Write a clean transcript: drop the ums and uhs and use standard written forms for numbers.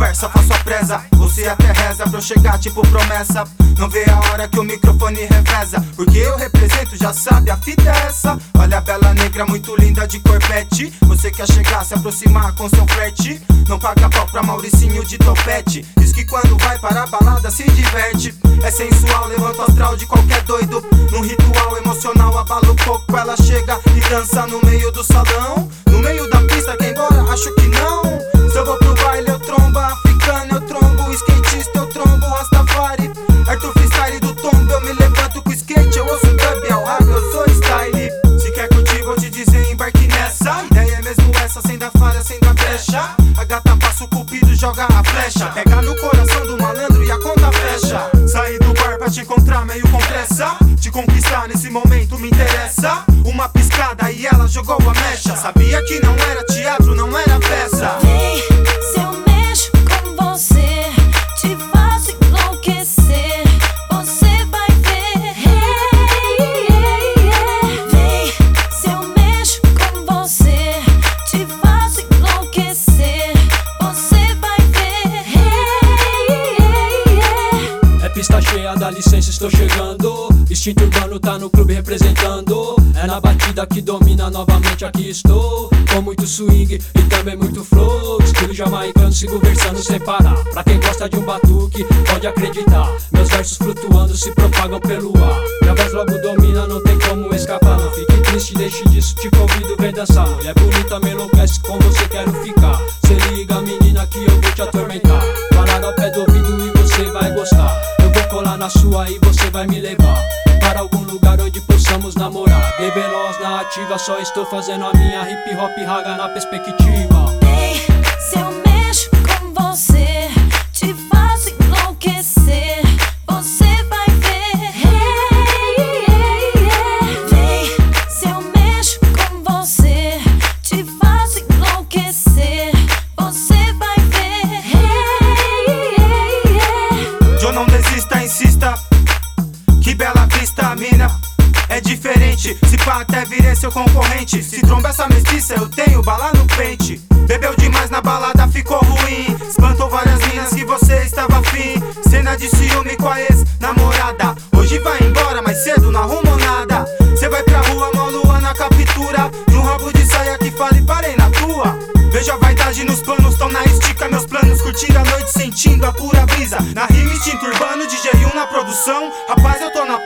conversa, faço a presa. Você até reza pra eu chegar tipo promessa. Não vê a hora que o microfone reveza, porque eu represento, já sabe, a fita é essa. Olha a bela negra muito linda de corpete. Você quer chegar, se aproximar com seu flerte. Não paga pau pra Mauricinho de topete. Diz que quando vai para a balada se diverte. É sensual, levanta o astral de qualquer doido. Num ritual emocional abala o coco. Ela chega e dança no meio do salão, no meio da pista, quem embora? Acho que não. Se eu vou pro baile eu trombo africano, eu trombo skatista, eu trombo Rastafari. Arthur Freestyle do tombo, eu me levanto com skate. Eu ouço dub, ao rap, eu sou style. Se quer curtir vou te dizer, embarque nessa. A ideia é mesmo essa, sem dar falha, sem dar brecha. A gata passa o cupido, joga a flecha. Pega no coração do malandro e a conta fecha. Saí do bar pra te encontrar meio com pressa. Te conquistar nesse momento me interessa. Uma piscada e ela jogou a mecha. Sabia que não era teatro, não era peça. Vem, se eu mexo com você, te faço enlouquecer, você vai ver. Vem, se eu mexo com você, te faço enlouquecer, você vai ver. É pista cheia, dá licença, estou chegando. Instinto urbano tá no clube representando. É na batida que domina novamente, aqui estou. Com muito swing e também muito flow. Estilo jamaicano, sigo versando sem parar. Pra quem gosta de um batuque, pode acreditar. Meus versos flutuando se propagam pelo ar. Minha voz logo domina, não tem como escapar. Não fique triste, deixe disso, te convido, vem dançar. Mulher bonita, me enlouquece, com você quero ficar. Cê liga, menina, que eu vou te atormentar. Parar ao pé do ouvido e você vai gostar. Eu vou colar na sua e você vai me levar para algum lugar onde possamos namorar. Gay veloz na ativa, só estou fazendo a minha hip hop raga na perspectiva. Ei, se eu mexo com você, te faço enlouquecer, você vai ver. Vem, se eu mexo com você, te faço enlouquecer, você vai ver. Joe, não desista, insista. Que bela vista, mina, é diferente. Se pá até virei seu concorrente. Se tromba essa mestiça, eu tenho bala no pente. Bebeu demais na balada, ficou ruim. Espantou várias minas que você estava afim. Cena de ciúme com a ex-namorada. Hoje vai embora, mais cedo não arrumou nada. Cê vai pra rua, mó lua na captura de um rabo de saia que fala e parei na tua. Vejo a vaidade nos planos, tão na estica meus planos. Curtindo a noite, sentindo a pura brisa. Na rima, instinto urbano, DJ1 na produção. Rapaz, eu tô na